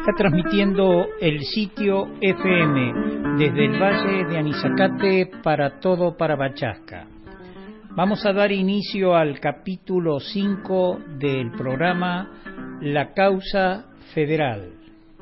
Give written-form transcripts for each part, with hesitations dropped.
Está transmitiendo el sitio FM desde el Valle de Anizacate para todo Parabachasca. Vamos a dar inicio al capítulo 5 del programa La Causa Federal.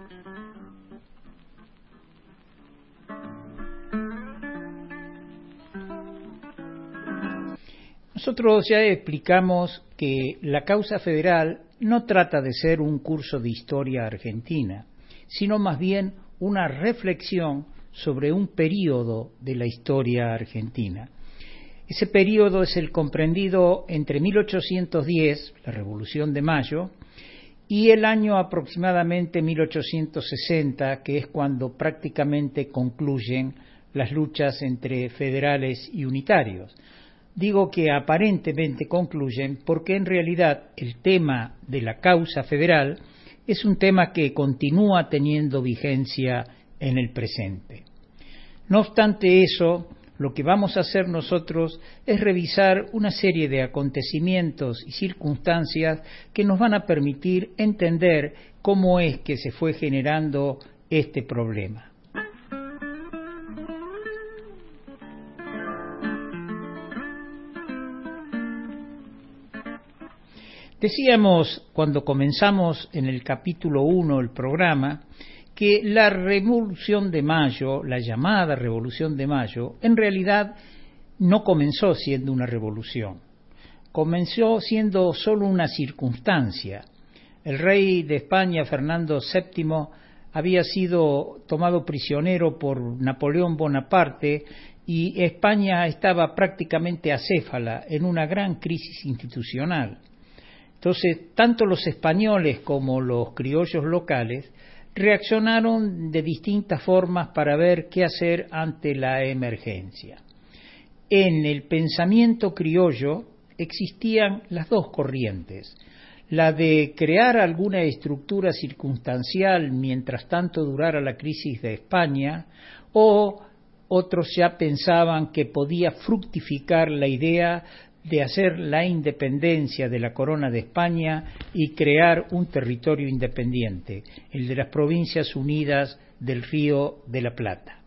Nosotros ya explicamos que la causa federal no trata de ser un curso de historia argentina, sino más bien una reflexión sobre un período de la historia argentina. Ese período es el comprendido entre 1810, la Revolución de Mayo, y el año aproximadamente 1860, que es cuando prácticamente concluyen las luchas entre federales y unitarios. Digo que aparentemente concluyen porque en realidad el tema de la causa federal es un tema que continúa teniendo vigencia en el presente. No obstante eso, lo que vamos a hacer nosotros es revisar una serie de acontecimientos y circunstancias que nos van a permitir entender cómo es que se fue generando este problema. Decíamos cuando comenzamos en el capítulo 1 del programa que la Revolución de Mayo, la llamada Revolución de Mayo, en realidad no comenzó siendo una revolución, comenzó siendo solo una circunstancia. El rey de España, Fernando VII, había sido tomado prisionero por Napoleón Bonaparte y España estaba prácticamente acéfala en una gran crisis institucional. Entonces, tanto los españoles como los criollos locales reaccionaron de distintas formas para ver qué hacer ante la emergencia. En el pensamiento criollo existían las dos corrientes, la de crear alguna estructura circunstancial mientras tanto durara la crisis de España, o otros ya pensaban que podía fructificar la idea de hacer la independencia de la corona de España y crear un territorio independiente, el de las Provincias Unidas del Río de la Plata.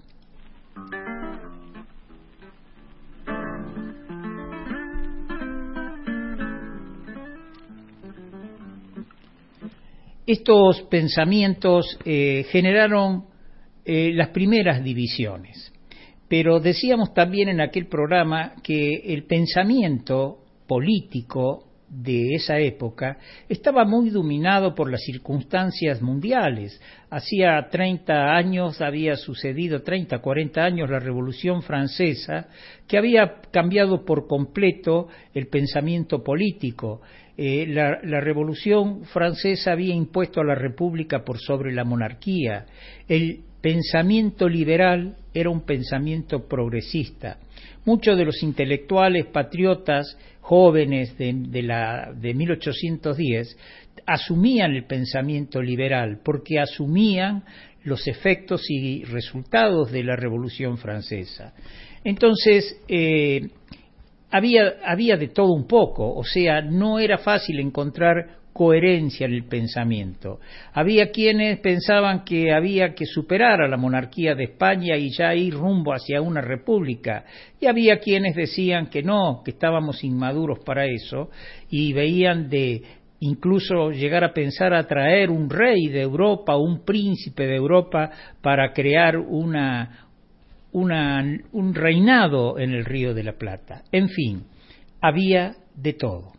Estos pensamientos generaron las primeras divisiones. Pero decíamos también en aquel programa que el pensamiento político de esa época estaba muy dominado por las circunstancias mundiales. Hacía 30 años había sucedido, 30, 40 años, la Revolución Francesa, que había cambiado por completo el pensamiento político. La Revolución Francesa había impuesto a la República por sobre la monarquía. El pensamiento liberal era un pensamiento progresista. Muchos de los intelectuales patriotas jóvenes de 1810 asumían el pensamiento liberal porque asumían los efectos y resultados de la Revolución Francesa. Entonces, había de todo un poco, o sea, no era fácil encontrar coherencia en el pensamiento. Había quienes pensaban que había que superar a la monarquía de España y ya ir rumbo hacia una república, y había quienes decían que no, que estábamos inmaduros para eso, y veían de incluso llegar a pensar a traer un rey de Europa, un príncipe de Europa, para crear un reinado en el Río de la Plata. En fin, había de todo.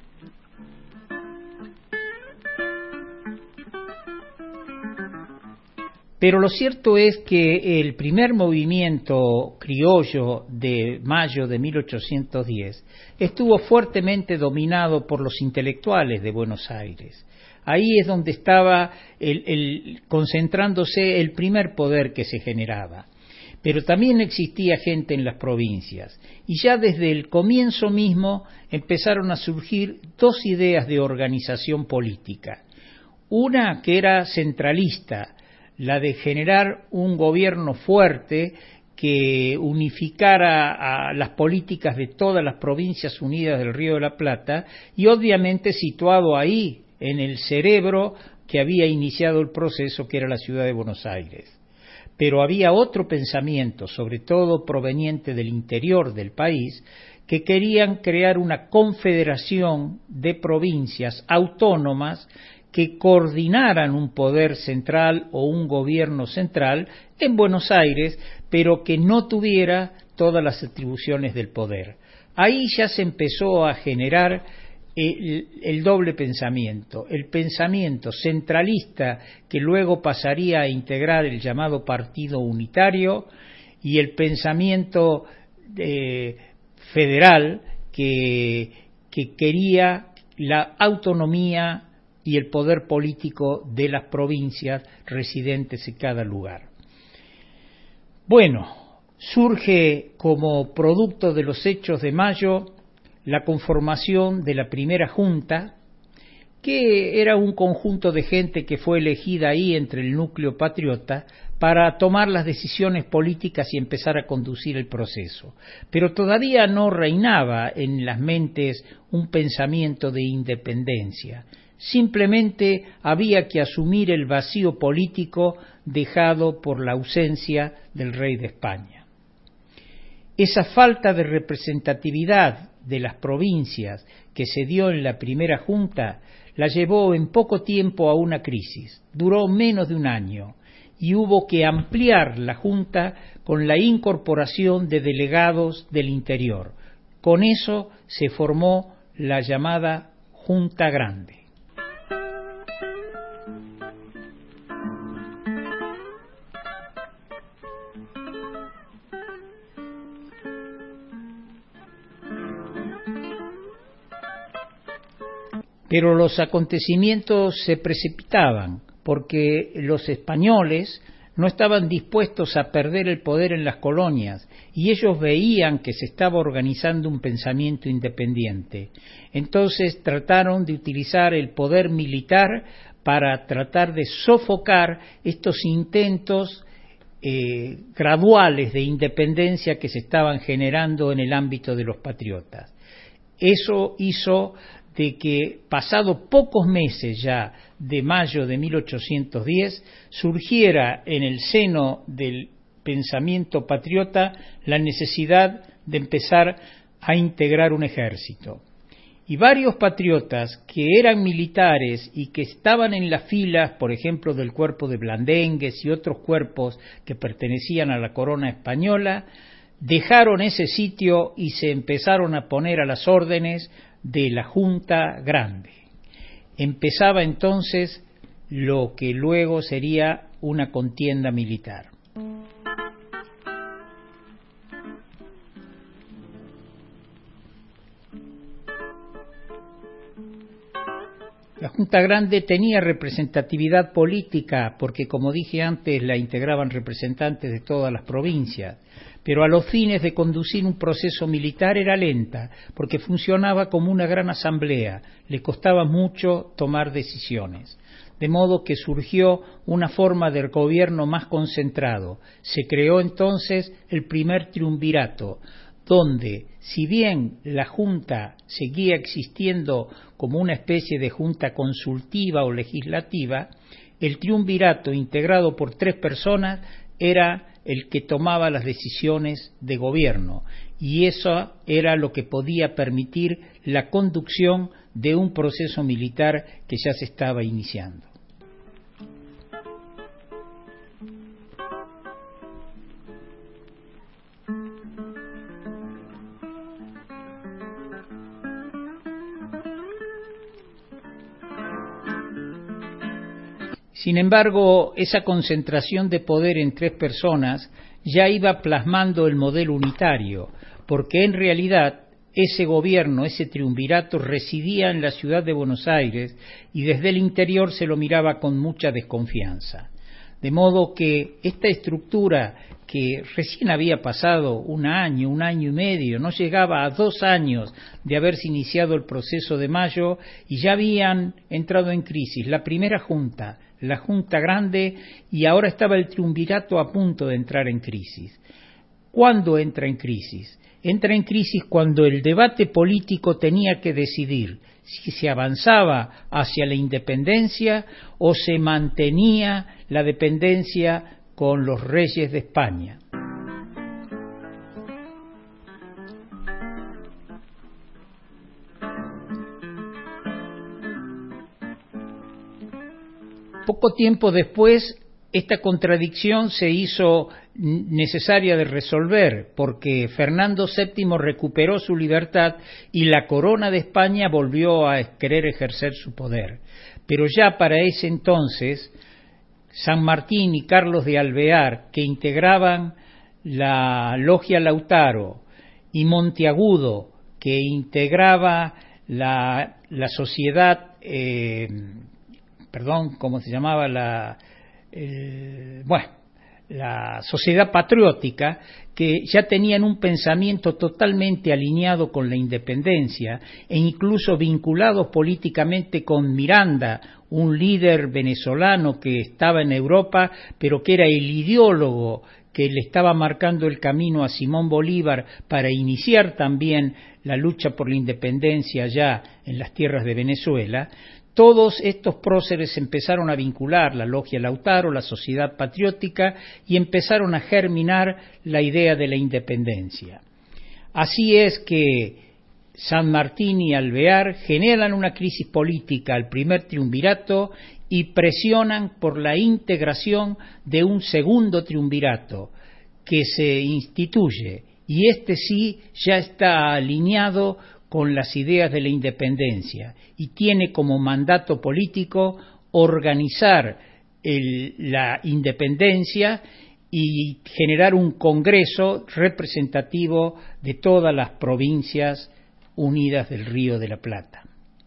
Pero lo cierto es que el primer movimiento criollo de mayo de 1810 estuvo fuertemente dominado por los intelectuales de Buenos Aires. Ahí es donde estaba concentrándose el primer poder que se generaba. Pero también existía gente en las provincias, y ya desde el comienzo mismo empezaron a surgir dos ideas de organización política. Una que era centralista, la de generar un gobierno fuerte que unificara a las políticas de todas las provincias unidas del Río de la Plata y obviamente situado ahí en el cerebro que había iniciado el proceso, que era la ciudad de Buenos Aires. Pero había otro pensamiento, sobre todo proveniente del interior del país, que querían crear una confederación de provincias autónomas que coordinaran un poder central o un gobierno central en Buenos Aires, pero que no tuviera todas las atribuciones del poder. Ahí ya se empezó a generar el doble pensamiento, el pensamiento centralista que luego pasaría a integrar el llamado Partido Unitario y el pensamiento federal que quería la autonomía y el poder político de las provincias residentes en cada lugar. Bueno, surge como producto de los hechos de mayo la conformación de la primera junta, que era un conjunto de gente que fue elegida ahí entre el núcleo patriota para tomar las decisiones políticas y empezar a conducir el proceso. Pero todavía no reinaba en las mentes un pensamiento de independencia. Simplemente había que asumir el vacío político dejado por la ausencia del rey de España. Esa falta de representatividad de las provincias que se dio en la primera junta la llevó en poco tiempo a una crisis. Duró menos de un año y hubo que ampliar la junta con la incorporación de delegados del interior. Con eso se formó la llamada Junta Grande. Pero los acontecimientos se precipitaban porque los españoles no estaban dispuestos a perder el poder en las colonias y ellos veían que se estaba organizando un pensamiento independiente. Entonces trataron de utilizar el poder militar para tratar de sofocar estos intentos graduales de independencia que se estaban generando en el ámbito de los patriotas. Eso hizo de que, pasado pocos meses ya de mayo de 1810, surgiera en el seno del pensamiento patriota la necesidad de empezar a integrar un ejército. Y varios patriotas que eran militares y que estaban en las filas, por ejemplo, del cuerpo de Blandengues y otros cuerpos que pertenecían a la corona española, dejaron ese sitio y se empezaron a poner a las órdenes de la Junta Grande. Empezaba entonces lo que luego sería una contienda militar. La Junta Grande tenía representatividad política porque, como dije antes, la integraban representantes de todas las provincias, pero a los fines de conducir un proceso militar era lenta porque funcionaba como una gran asamblea, le costaba mucho tomar decisiones. De modo que surgió una forma de gobierno más concentrado. Se creó entonces el primer triunvirato, donde, si bien la Junta seguía existiendo como una especie de junta consultiva o legislativa, el triunvirato, integrado por 3 personas, era el que tomaba las decisiones de gobierno, y eso era lo que podía permitir la conducción de un proceso militar que ya se estaba iniciando. Sin embargo, esa concentración de poder en 3 personas ya iba plasmando el modelo unitario, porque en realidad ese gobierno, ese triunvirato, residía en la ciudad de Buenos Aires y desde el interior se lo miraba con mucha desconfianza. De modo que esta estructura, que recién había pasado un año y medio, no llegaba a 2 años de haberse iniciado el proceso de mayo, y ya habían entrado en crisis la primera junta, la Junta Grande, y ahora estaba el triunvirato a punto de entrar en crisis. ¿Cuándo entra en crisis? Entra en crisis cuando el debate político tenía que decidir si se avanzaba hacia la independencia o se mantenía la dependencia con los reyes de España. Poco tiempo después, esta contradicción se hizo necesaria de resolver, porque Fernando VII recuperó su libertad y la corona de España volvió a querer ejercer su poder. Pero ya para ese entonces, San Martín y Carlos de Alvear, que integraban la Logia Lautaro, y Monteagudo, que integraba la sociedad, ¿cómo se llamaba? La sociedad patriótica, que ya tenían un pensamiento totalmente alineado con la independencia e incluso vinculados políticamente con Miranda, un líder venezolano que estaba en Europa, pero que era el ideólogo que le estaba marcando el camino a Simón Bolívar para iniciar también la lucha por la independencia allá en las tierras de Venezuela. Todos estos próceres empezaron a vincular la Logia Lautaro, la Sociedad Patriótica, y empezaron a germinar la idea de la independencia. Así es que San Martín y Alvear generan una crisis política al primer triunvirato y presionan por la integración de un segundo triunvirato que se instituye, y este sí ya está alineado con las ideas de la independencia y tiene como mandato político organizar la independencia y generar un congreso representativo de todas las provincias unidas del Río de la Plata.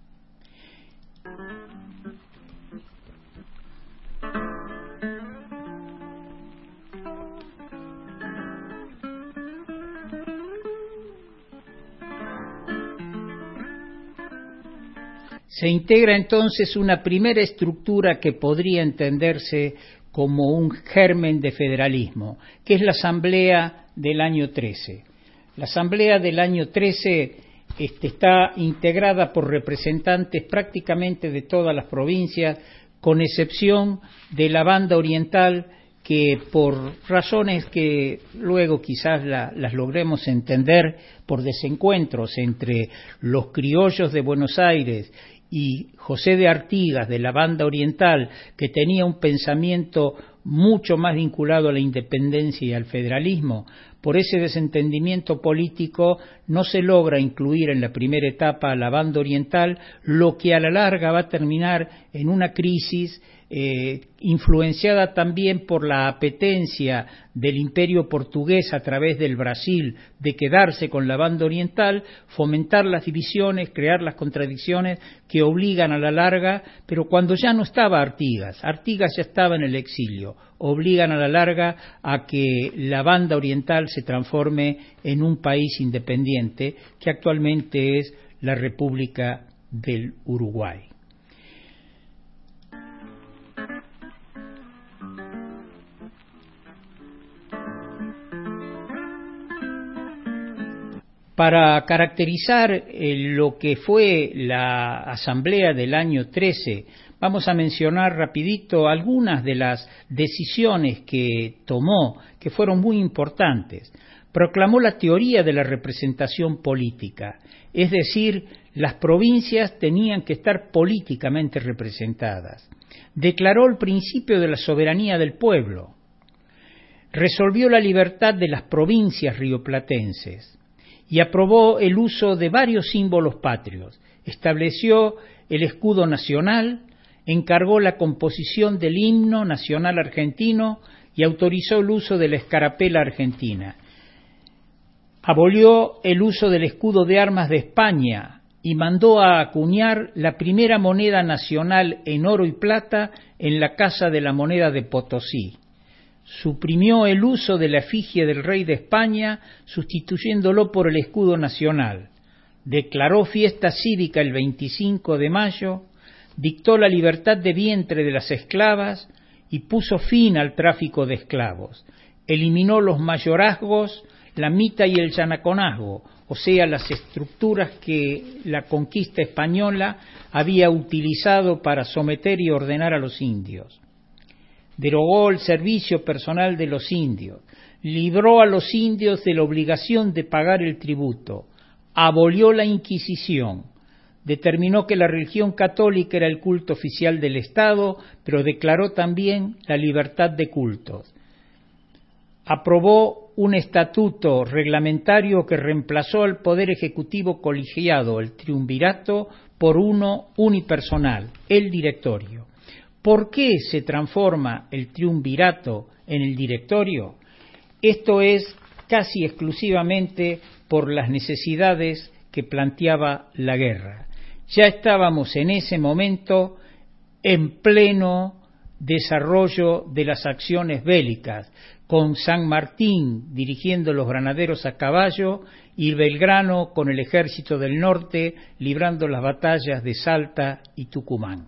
Se integra entonces una primera estructura que podría entenderse como un germen de federalismo, que es la Asamblea del año 13. La Asamblea del año 13 está integrada por representantes prácticamente de todas las provincias, con excepción de la banda oriental, que por razones que luego quizás las logremos entender por desencuentros entre los criollos de Buenos Aires y José de Artigas de la banda oriental, que tenía un pensamiento mucho más vinculado a la independencia y al federalismo, por ese desentendimiento político no se logra incluir en la primera etapa a la banda oriental, lo que a la larga va a terminar en una crisis influenciada también por la apetencia del imperio portugués a través del Brasil de quedarse con la banda oriental, fomentar las divisiones, crear las contradicciones que obligan a la larga, pero cuando ya no estaba Artigas ya estaba en el exilio, obligan a la larga a que la banda oriental se transforme en un país independiente, que actualmente es la República del Uruguay. Para caracterizar lo que fue la Asamblea del año 13, vamos a mencionar rapidito algunas de las decisiones que tomó, que fueron muy importantes. Proclamó la teoría de la representación política, es decir, las provincias tenían que estar políticamente representadas. Declaró el principio de la soberanía del pueblo. Resolvió la libertad de las provincias rioplatenses y aprobó el uso de varios símbolos patrios. Estableció el escudo nacional, encargó la composición del himno nacional argentino y autorizó el uso de la escarapela argentina. Abolió el uso del escudo de armas de España y mandó a acuñar la primera moneda nacional en oro y plata en la Casa de la Moneda de Potosí. Suprimió el uso de la efigie del rey de España, sustituyéndolo por el escudo nacional. Declaró fiesta cívica el 25 de mayo, dictó la libertad de vientre de las esclavas y puso fin al tráfico de esclavos. Eliminó los mayorazgos, la mita y el yanaconazgo, o sea, las estructuras que la conquista española había utilizado para someter y ordenar a los indios. Derogó el servicio personal de los indios, libró a los indios de la obligación de pagar el tributo, abolió la Inquisición, determinó que la religión católica era el culto oficial del Estado, pero declaró también la libertad de cultos. Aprobó un estatuto reglamentario que reemplazó al poder ejecutivo colegiado, el triunvirato, por uno unipersonal, el directorio. ¿Por qué se transforma el triunvirato en el directorio? Esto es casi exclusivamente por las necesidades que planteaba la guerra. Ya estábamos en ese momento en pleno desarrollo de las acciones bélicas, con San Martín dirigiendo los granaderos a caballo y Belgrano con el ejército del norte librando las batallas de Salta y Tucumán.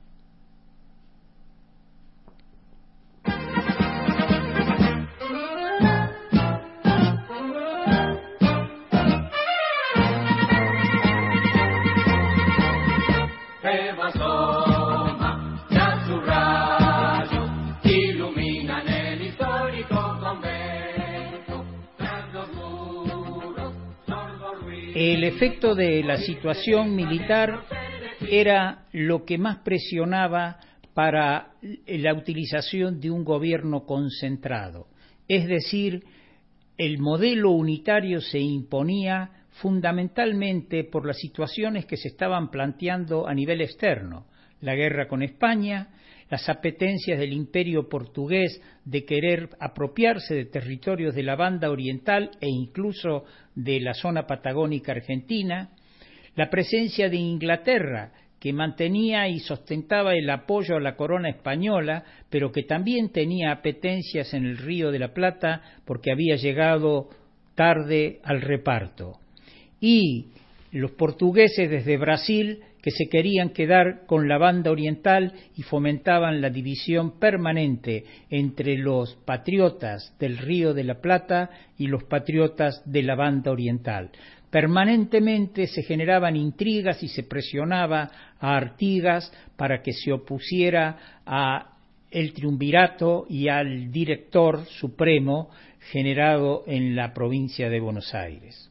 El efecto de la situación militar era lo que más presionaba para la utilización de un gobierno concentrado. Es decir, el modelo unitario se imponía fundamentalmente por las situaciones que se estaban planteando a nivel externo. La guerra con España, las apetencias del imperio portugués de querer apropiarse de territorios de la banda oriental e incluso de la zona patagónica argentina, la presencia de Inglaterra, que mantenía y sustentaba el apoyo a la corona española, pero que también tenía apetencias en el Río de la Plata porque había llegado tarde al reparto. Y los portugueses desde Brasil, que se querían quedar con la banda oriental y fomentaban la división permanente entre los patriotas del Río de la Plata y los patriotas de la banda oriental. Permanentemente se generaban intrigas y se presionaba a Artigas para que se opusiera a el triunvirato y al director supremo generado en la provincia de Buenos Aires.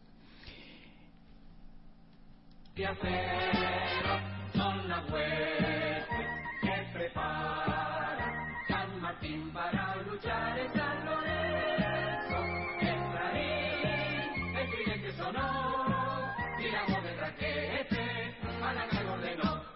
Son las huestes que prepara San Martín para luchar en San Lorenzo. En Clarín el tridente sonó y la voz de Raquete a la carga ordenó.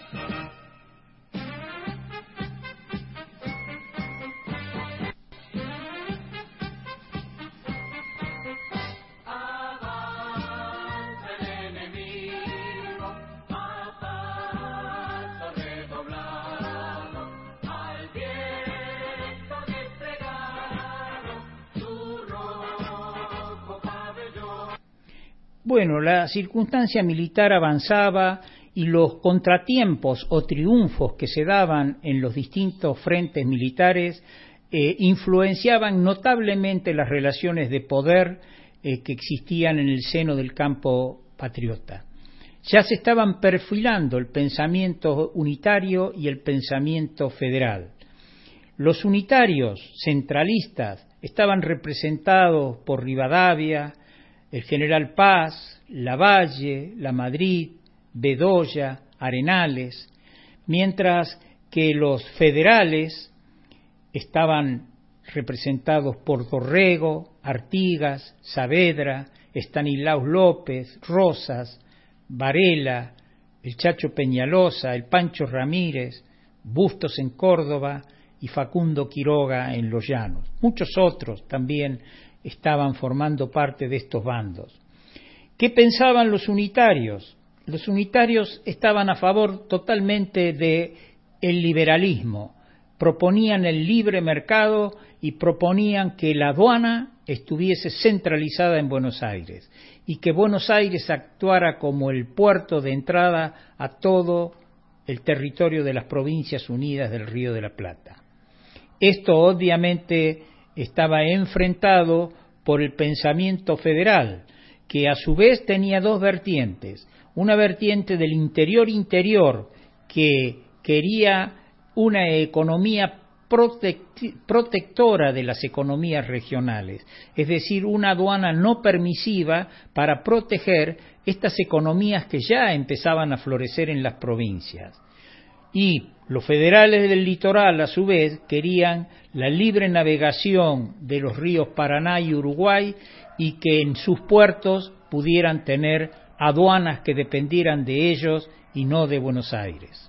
Bueno, la circunstancia militar avanzaba y los contratiempos o triunfos que se daban en los distintos frentes militares influenciaban notablemente las relaciones de poder que existían en el seno del campo patriota. Ya se estaban perfilando el pensamiento unitario y el pensamiento federal. Los unitarios centralistas estaban representados por Rivadavia, el general Paz, Lavalle, Lamadrid, Bedoya, Arenales, mientras que los federales estaban representados por Dorrego, Artigas, Saavedra, Estanislaus López, Rosas, Varela, el Chacho Peñalosa, el Pancho Ramírez, Bustos en Córdoba y Facundo Quiroga en Los Llanos. Muchos otros también estaban formando parte de estos bandos. ¿Qué pensaban los unitarios? Los unitarios estaban a favor totalmente del liberalismo, proponían el libre mercado y proponían que la aduana estuviese centralizada en Buenos Aires y que Buenos Aires actuara como el puerto de entrada a todo el territorio de las Provincias Unidas del Río de la Plata. Esto obviamente estaba enfrentado por el pensamiento federal, que a su vez tenía dos vertientes. Una vertiente del interior que quería una economía protectora de las economías regionales, es decir, una aduana no permisiva para proteger estas economías que ya empezaban a florecer en las provincias. Y los federales del litoral, a su vez, querían la libre navegación de los ríos Paraná y Uruguay y que en sus puertos pudieran tener aduanas que dependieran de ellos y no de Buenos Aires.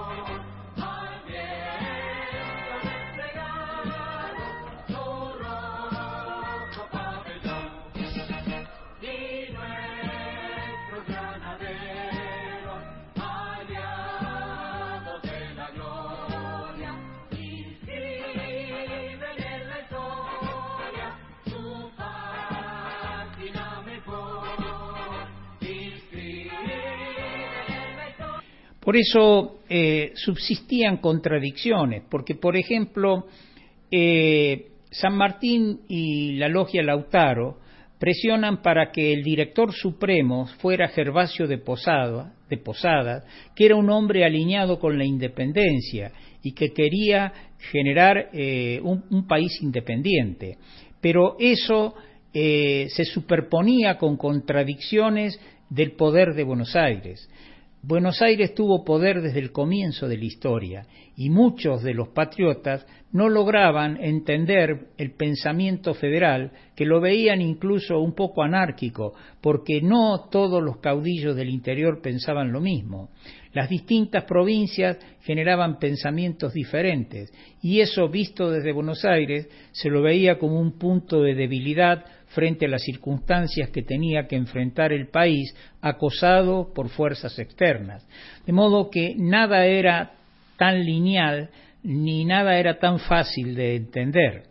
Por eso subsistían contradicciones, porque, por ejemplo, San Martín y la Logia Lautaro presionan para que el director supremo fuera Gervasio de Posadas, que era un hombre alineado con la independencia y que quería generar un país independiente. Pero eso se superponía con contradicciones del poder de Buenos Aires. Buenos Aires tuvo poder desde el comienzo de la historia y muchos de los patriotas no lograban entender el pensamiento federal, que lo veían incluso un poco anárquico, porque no todos los caudillos del interior pensaban lo mismo. Las distintas provincias generaban pensamientos diferentes y eso, visto desde Buenos Aires, se lo veía como un punto de debilidad frente a las circunstancias que tenía que enfrentar el país acosado por fuerzas externas. De modo que nada era tan lineal ni nada era tan fácil de entender.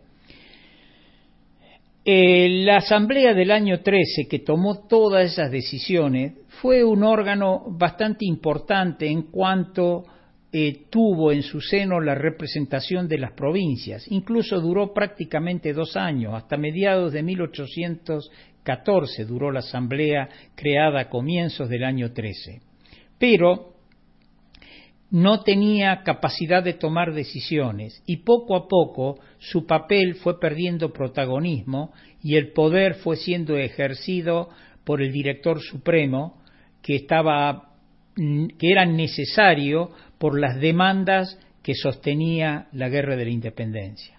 La Asamblea del año 13, que tomó todas esas decisiones, fue un órgano bastante importante en cuanto tuvo en su seno la representación de las provincias. Incluso duró prácticamente 2 años, hasta mediados de 1814 duró la Asamblea creada a comienzos del año 13. Pero no tenía capacidad de tomar decisiones y poco a poco su papel fue perdiendo protagonismo y el poder fue siendo ejercido por el director supremo que era necesario por las demandas que sostenía la Guerra de la Independencia.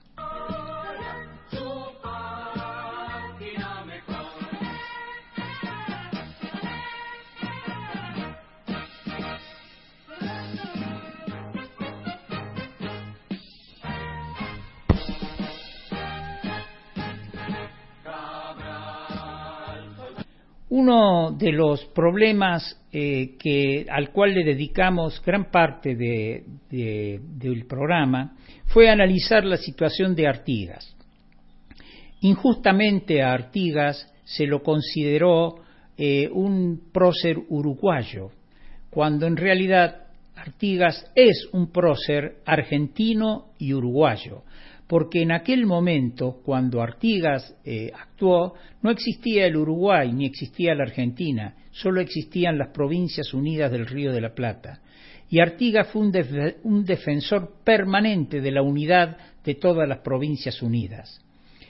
Uno de los problemas al cual le dedicamos gran parte del programa fue analizar la situación de Artigas. Injustamente a Artigas se lo consideró un prócer uruguayo, cuando en realidad Artigas es un prócer argentino y uruguayo, porque en aquel momento, cuando Artigas actuó, no existía el Uruguay ni existía la Argentina, solo existían las Provincias Unidas del Río de la Plata. Y Artigas fue un defensor permanente de la unidad de todas las Provincias Unidas.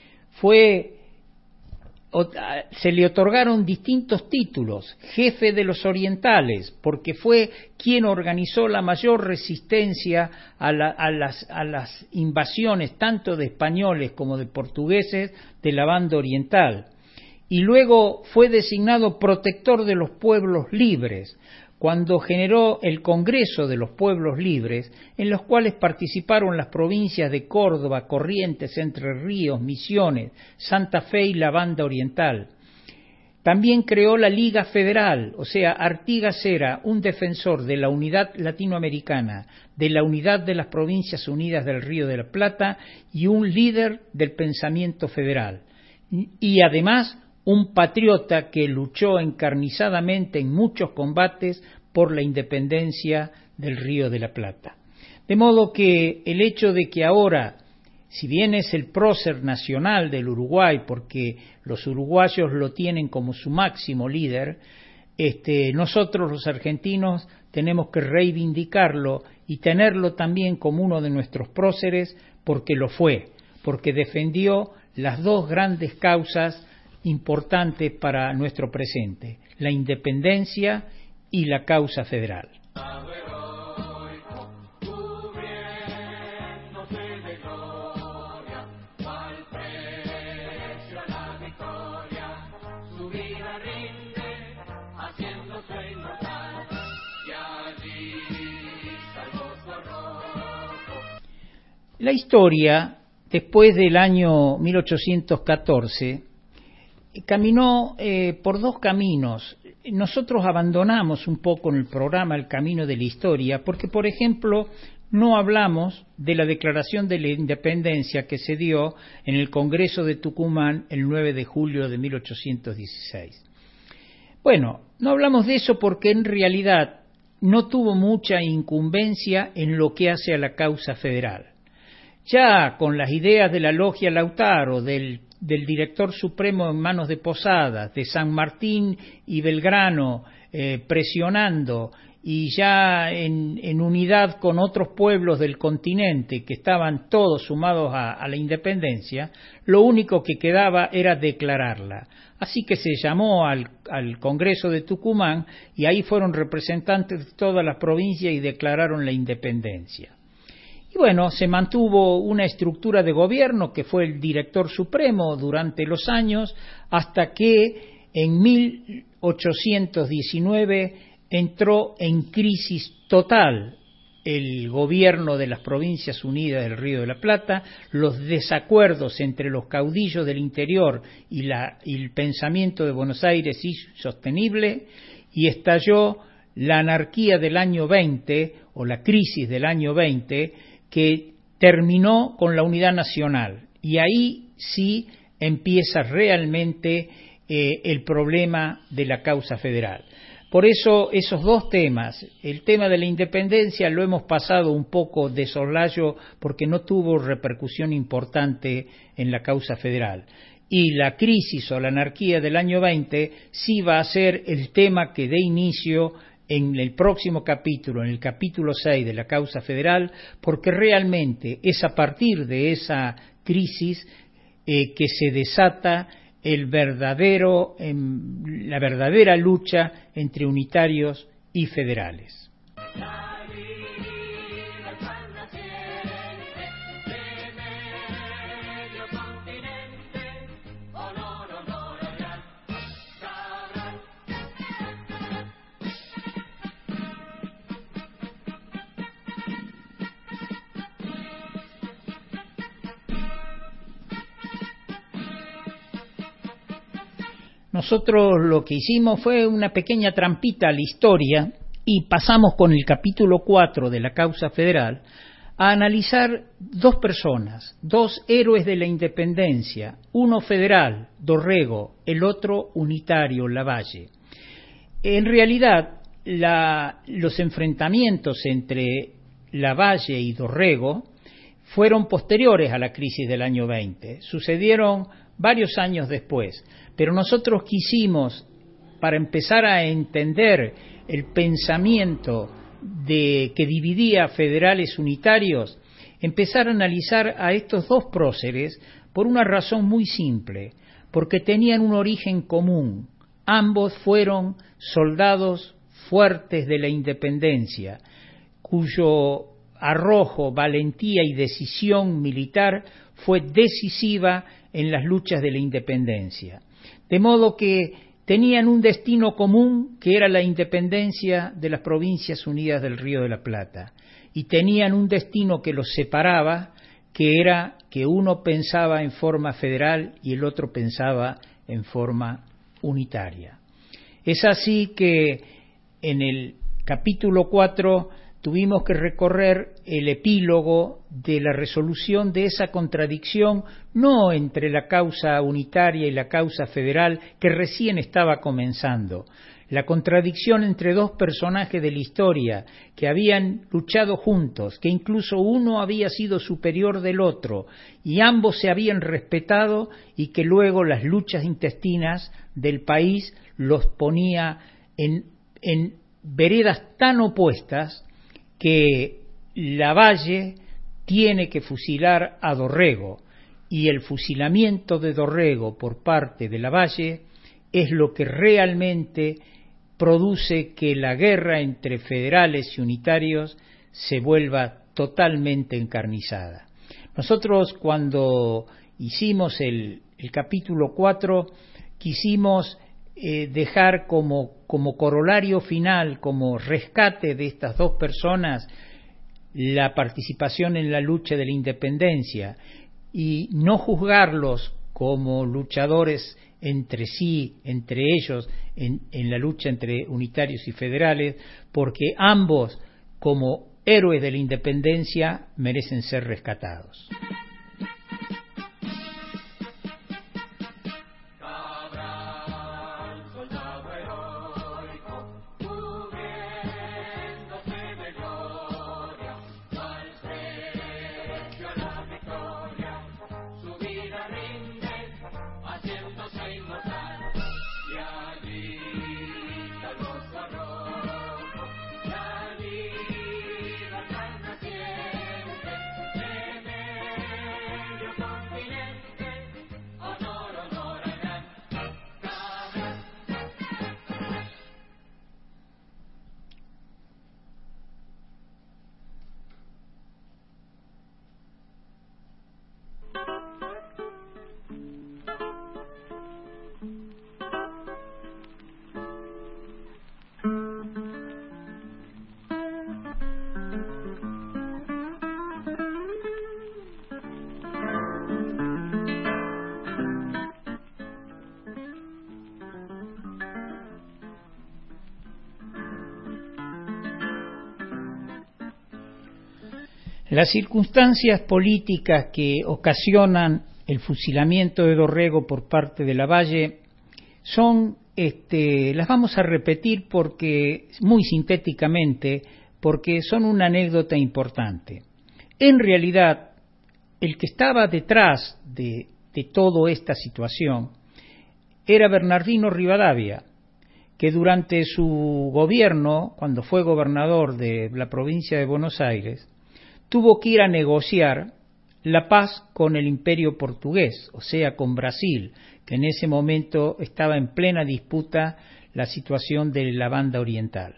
Se le otorgaron distintos títulos: jefe de los orientales, porque fue quien organizó la mayor resistencia a las invasiones tanto de españoles como de portugueses de la banda oriental, y luego fue designado protector de los pueblos libres, cuando generó el Congreso de los Pueblos Libres, en los cuales participaron las provincias de Córdoba, Corrientes, Entre Ríos, Misiones, Santa Fe y la Banda Oriental. También creó la Liga Federal, o sea, Artigas era un defensor de la unidad latinoamericana, de la unidad de las Provincias Unidas del Río de la Plata y un líder del pensamiento federal. Y además un patriota que luchó encarnizadamente en muchos combates por la independencia del Río de la Plata. De modo que el hecho de que ahora si bien es el prócer nacional del Uruguay, porque los uruguayos lo tienen como su máximo líder, nosotros los argentinos tenemos que reivindicarlo y tenerlo también como uno de nuestros próceres, porque lo fue, porque defendió las dos grandes causas importantes para nuestro presente, la independencia y la causa federal. La historia, después del año 1814, caminó por dos caminos. Nosotros abandonamos un poco en el programa el camino de la historia, porque, por ejemplo, no hablamos de la Declaración de la Independencia que se dio en el Congreso de Tucumán el 9 de julio de 1816. Bueno, no hablamos de eso porque en realidad no tuvo mucha incumbencia en lo que hace a la causa federal. Ya con las ideas de la Logia Lautaro, del director supremo en manos de Posadas, de San Martín y Belgrano presionando, y ya en unidad con otros pueblos del continente que estaban todos sumados a la independencia, lo único que quedaba era declararla. Así que se llamó al Congreso de Tucumán y ahí fueron representantes de todas las provincias y declararon la independencia. Y bueno, se mantuvo una estructura de gobierno que fue el director supremo durante los años, hasta que en 1819 entró en crisis total el gobierno de las Provincias Unidas del Río de la Plata, los desacuerdos entre los caudillos del interior y el pensamiento de Buenos Aires insostenible, y estalló la anarquía del año 20, o la crisis del año 20, que terminó con la unidad nacional. Y ahí sí empieza realmente el problema de la causa federal. Por eso esos dos temas, el tema de la independencia lo hemos pasado un poco de soslayo porque no tuvo repercusión importante en la causa federal. Y la crisis o la anarquía del año 20 sí va a ser el tema que dé inicio en el próximo capítulo, en el capítulo 6 de la causa federal, porque realmente es a partir de esa crisis que se desata la verdadera lucha entre unitarios y federales. Nosotros lo que hicimos fue una pequeña trampita a la historia y pasamos con el capítulo 4 de la causa federal a analizar dos personas, dos héroes de la independencia, uno federal, Dorrego, el otro unitario, Lavalle. En realidad, los enfrentamientos entre Lavalle y Dorrego fueron posteriores a la crisis del año 20, sucedieron varios años después, pero nosotros quisimos, para empezar a entender el pensamiento que dividía federales unitarios, empezar a analizar a estos dos próceres por una razón muy simple, porque tenían un origen común. Ambos fueron soldados fuertes de la independencia, cuyo arrojo, valentía y decisión militar fue decisiva en las luchas de la independencia. De modo que tenían un destino común, que era la independencia de las Provincias Unidas del Río de la Plata, y tenían un destino que los separaba, que era que uno pensaba en forma federal y el otro pensaba en forma unitaria. Es así que en el capítulo 4 tuvimos que recorrer el epílogo de la resolución de esa contradicción, no entre la causa unitaria y la causa federal, que recién estaba comenzando. la contradicción entre dos personajes de la historia que habían luchado juntos, que incluso uno había sido superior del otro y ambos se habían respetado, y que luego las luchas intestinas del país los ponía en veredas tan opuestas que Lavalle tiene que fusilar a Dorrego, y el fusilamiento de Dorrego por parte de Lavalle es lo que realmente produce que la guerra entre federales y unitarios se vuelva totalmente encarnizada. Nosotros, cuando hicimos el capítulo 4, quisimos dejar como corolario final, como rescate de estas dos personas, la participación en la lucha de la independencia, y no juzgarlos como luchadores entre sí, entre ellos, en la lucha entre unitarios y federales, porque ambos, como héroes de la independencia, merecen ser rescatados. Las circunstancias políticas que ocasionan el fusilamiento de Dorrego por parte de Lavalle son, las vamos a repetir porque muy sintéticamente, porque son una anécdota importante. En realidad, el que estaba detrás de toda esta situación era Bernardino Rivadavia, que durante su gobierno, cuando fue gobernador de la provincia de Buenos Aires, tuvo que ir a negociar la paz con el imperio portugués, o sea, con Brasil, que en ese momento estaba en plena disputa la situación de la banda oriental.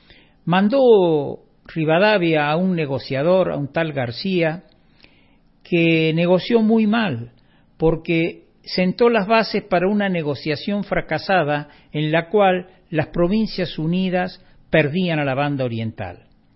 Mandó Rivadavia a un negociador, a un tal García, que negoció muy mal, porque sentó las bases para una negociación fracasada en la cual las Provincias Unidas perdían a la banda oriental.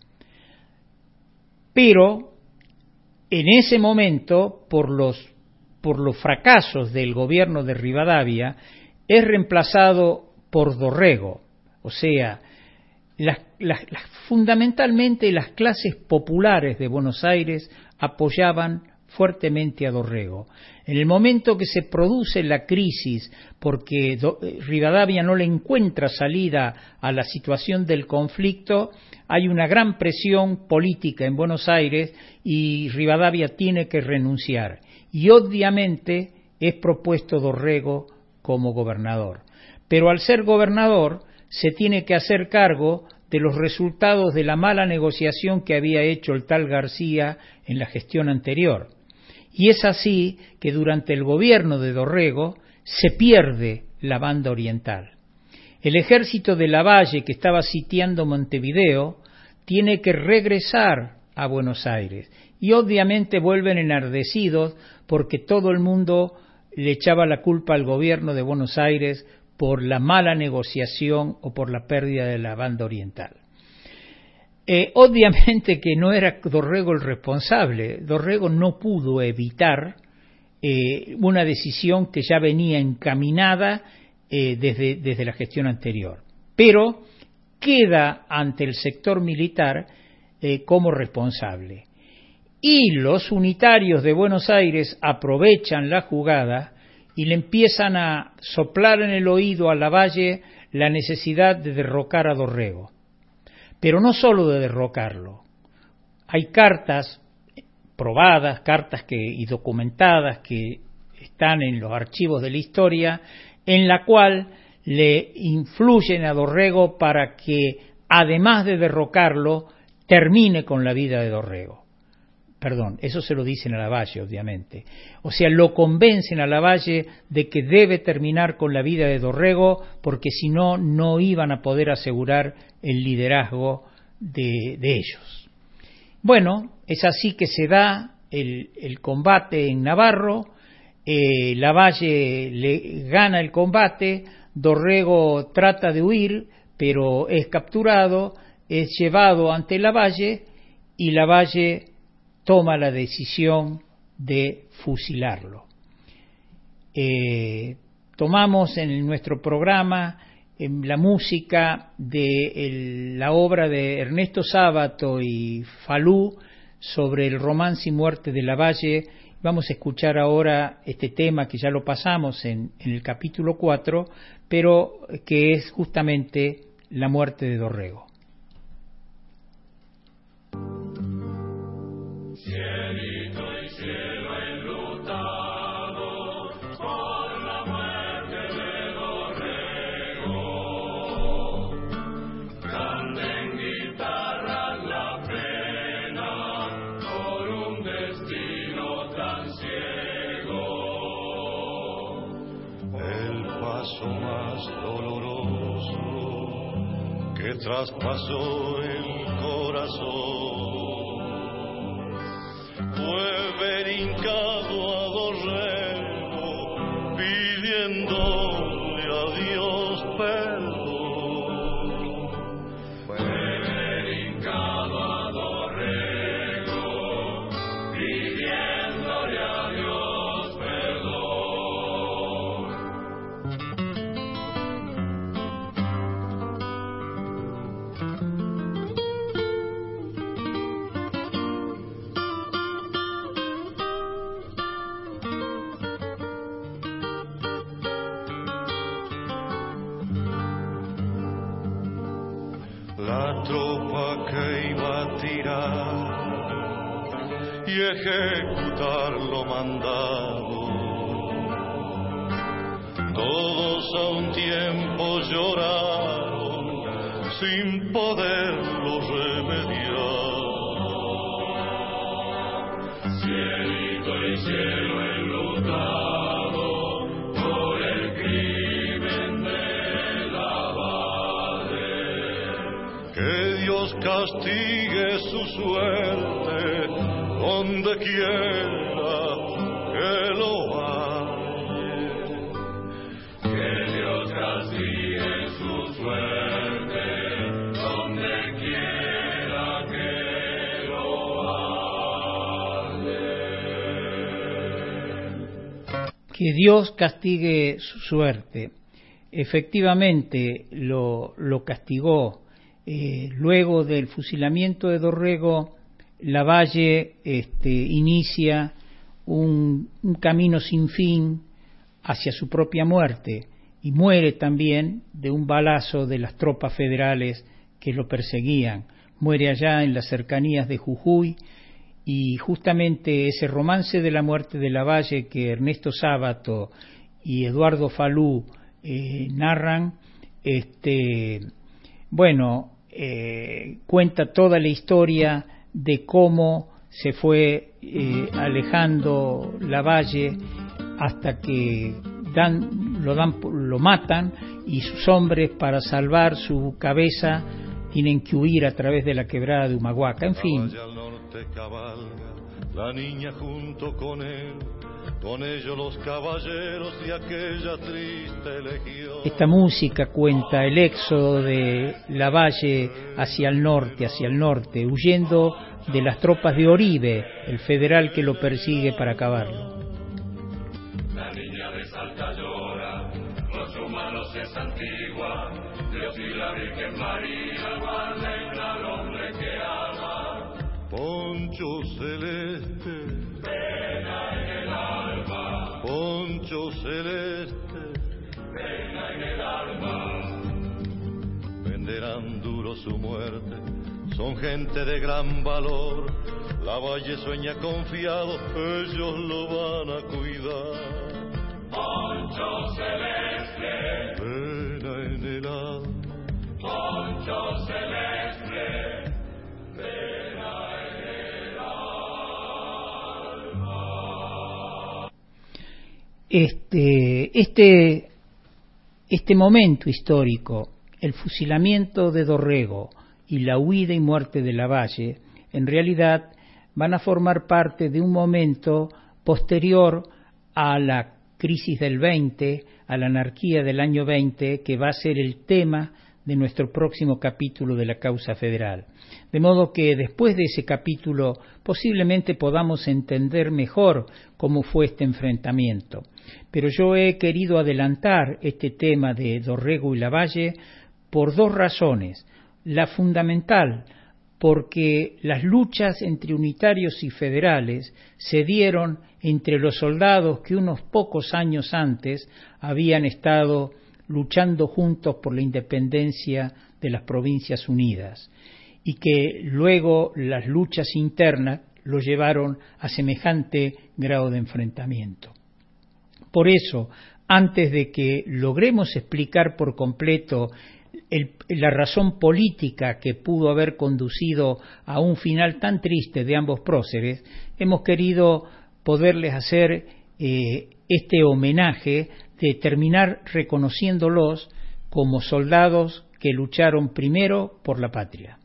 Pero en ese momento, por los fracasos del gobierno de Rivadavia, es reemplazado por Dorrego. O sea, fundamentalmente las clases populares de Buenos Aires apoyaban fuertemente a Dorrego. En el momento que se produce la crisis, porque Rivadavia no le encuentra salida a la situación del conflicto, hay una gran presión política en Buenos Aires y Rivadavia tiene que renunciar. Y obviamente es propuesto Dorrego como gobernador. Pero al ser gobernador se tiene que hacer cargo de los resultados de la mala negociación que había hecho el tal García en la gestión anterior. Y es así que durante el gobierno de Dorrego se pierde la banda oriental. El ejército de Lavalle, que estaba sitiando Montevideo, tiene que regresar a Buenos Aires. Y obviamente vuelven enardecidos porque todo el mundo le echaba la culpa al gobierno de Buenos Aires por la mala negociación o por la pérdida de la banda oriental. Obviamente que no era Dorrego el responsable. Dorrego no pudo evitar una decisión que ya venía encaminada desde la gestión anterior, pero queda ante el sector militar como responsable. Y los unitarios de Buenos Aires aprovechan la jugada y le empiezan a soplar en el oído a Lavalle la necesidad de derrocar a Dorrego. Pero no solo de derrocarlo. Hay cartas probadas, y documentadas que están en los archivos de la historia, en la cual le influyen a Dorrego para que, además de derrocarlo, termine con la vida de Dorrego. Perdón, eso se lo dicen a Lavalle, obviamente. O sea, lo convencen a Lavalle de que debe terminar con la vida de Dorrego, porque si no, no iban a poder asegurar el liderazgo de ellos. Bueno, es así que se da el combate en Navarro. Lavalle le gana el combate, Dorrego trata de huir, pero es capturado, es llevado ante Lavalle, y Lavalle toma la decisión de fusilarlo. Tomamos en nuestro programa la música de la obra de Ernesto Sábato y Falú sobre el romance y muerte de Lavalle. Vamos a escuchar ahora este tema que ya lo pasamos en el capítulo 4, pero que es justamente la muerte de Dorrego. Cielito y cielo enlutado por la muerte de Dorrego, canten guitarras la pena por un destino tan ciego. El paso más doloroso que traspasó el corazón fue ver hincado a Dorrego pidiéndole a Dios perdón. Fue ver hincado a Dorrego pidiéndole a Dios perdón. La tropa que iba a tirar y ejecutar lo mandado, todos a un tiempo lloraron sin poderlo remediar. Cielito y cielo enlutado por el crimen de Lavalle. Que Dios castigue su suerte donde quiera que lo halle. Que Dios castigue su suerte donde quiera que lo halle. Que Dios castigue su suerte. Efectivamente lo castigó. Luego del fusilamiento de Dorrego, Lavalle inicia un camino sin fin hacia su propia muerte, y muere también de un balazo de las tropas federales que lo perseguían. Muere allá en las cercanías de Jujuy, y justamente ese romance de la muerte de Lavalle que Ernesto Sábato y Eduardo Falú narran, cuenta toda la historia de cómo se fue alejando Lavalle hasta que lo matan, y sus hombres, para salvar su cabeza, tienen que huir a través de la quebrada de Humahuaca. En fin, Al norte cabalga la niña junto con él, con ellos los caballeros de aquella triste legión. esta música cuenta el éxodo de Lavalle hacia el norte, huyendo de las tropas de Oribe, el federal que lo persigue para acabarlo. La niña de Salta llora, con sus manos es antigua, Dios y la Virgen María guarden al hombre que ama. Poncho celeste, Pena en el alma, poncho celeste, pena en el alma. esperan duro su muerte, son gente de gran valor. La Valle sueña confiado, ellos lo van a cuidar. Poncho celeste, Pena en el alma, Poncho celeste, pena en el alma. Este momento histórico, el fusilamiento de Dorrego y la huida y muerte de Lavalle, en realidad van a formar parte de un momento posterior a la crisis del 20, a la anarquía del año 20, que va a ser el tema de nuestro próximo capítulo de la causa federal. De modo que después de ese capítulo posiblemente podamos entender mejor cómo fue este enfrentamiento. Pero yo he querido adelantar este tema de Dorrego y Lavalle por dos razones. La fundamental, porque las luchas entre unitarios y federales se dieron entre los soldados que unos pocos años antes habían estado luchando juntos por la independencia de las Provincias Unidas, y que luego las luchas internas lo llevaron a semejante grado de enfrentamiento. Por eso, antes de que logremos explicar por completo la razón política que pudo haber conducido a un final tan triste de ambos próceres, hemos querido poderles hacer este homenaje de terminar reconociéndolos como soldados que lucharon primero por la patria.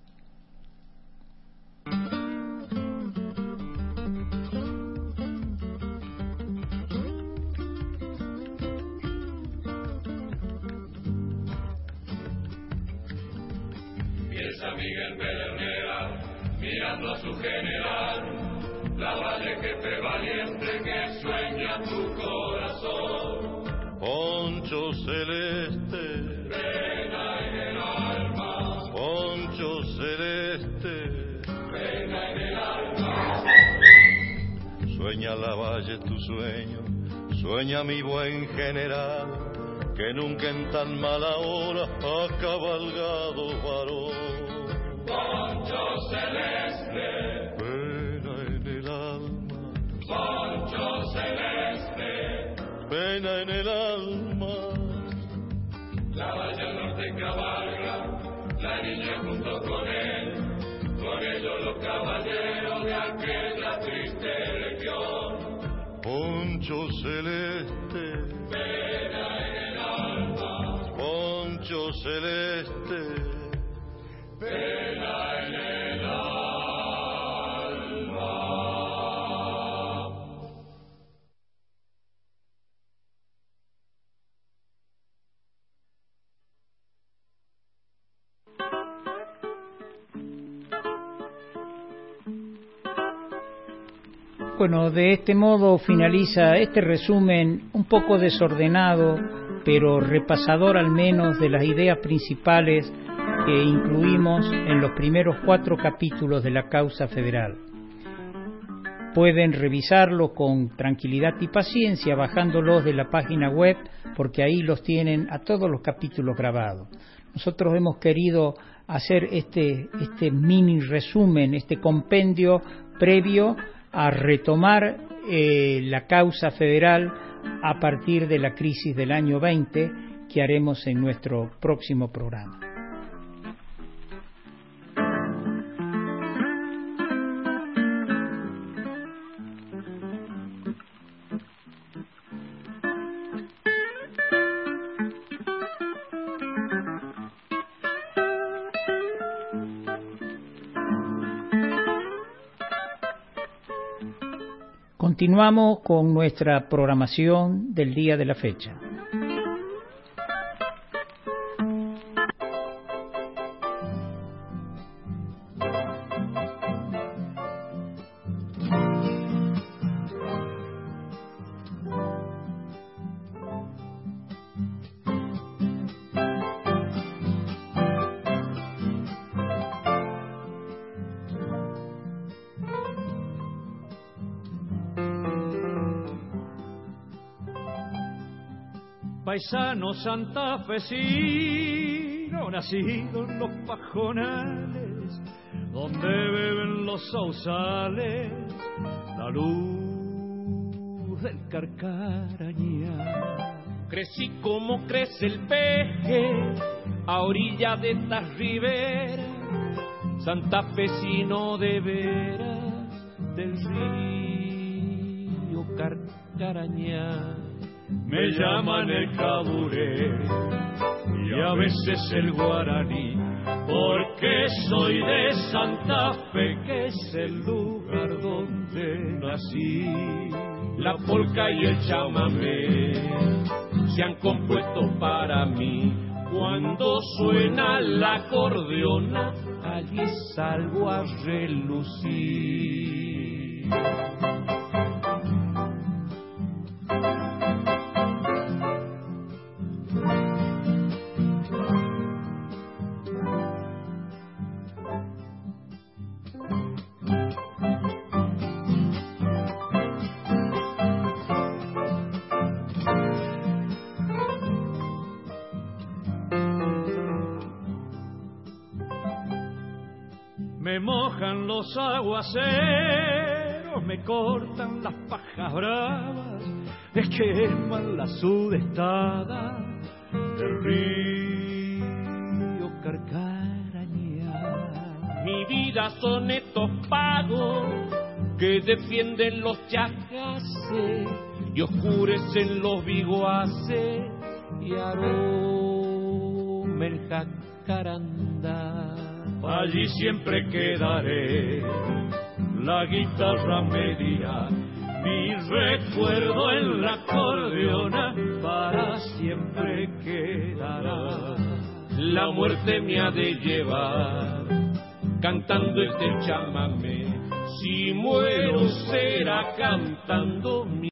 Piensa Miguel Pedernera, mirando a su general, Lavalle jefe valiente que sueña tu corazón. Poncho celeste, Pena en el alma, Poncho celeste, pena en el alma. sueña Lavalle tu sueño, sueña mi buen general, que nunca en tan mala hora ha cabalgado varón. Poncho celeste, Pena en el alma, Poncho celeste, pena en el alma, Lavalle al norte cabalga, la niña junto con él, con ellos los caballeros de aquella triste legión. Poncho celeste, Pena en el alma, Poncho celeste, pena en el alma. Bueno, de este modo finaliza este resumen un poco desordenado, pero repasador al menos de las ideas principales que incluimos en los primeros 4 capítulos de la causa federal. Pueden revisarlo con tranquilidad y paciencia bajándolos de la página web, porque ahí los tienen a todos los capítulos grabados. Nosotros hemos querido hacer este mini resumen, este compendio previo a retomar la causa federal a partir de la crisis del año 20 que haremos en nuestro próximo programa. Continuamos con nuestra programación del día de la fecha. Paisano santafesino, yo nacido en los pajonales, donde beben los sausales la luz del Carcarañá. Crecí como crece el peje a orilla de estas riberas, santafesino de veras del río Carcarañá. Me llaman el caburé y a veces el guaraní, porque soy de Santa Fe, que es el lugar donde nací. La polca y el chamamé se han compuesto para mí. Cuando suena la acordeona, allí salgo a relucir. Me mojan los aguaceros, me cortan las pajas bravas, me queman la sudestada del río Carcarañá. Mi vida son estos pagos que defienden los chacaces y oscurecen los viguaces y aroma el jacarandá. Allí siempre quedaré, la guitarra me dirá, mi recuerdo en la acordeona para siempre quedará. La muerte me ha de llevar cantando este chamamé, si muero será cantando mi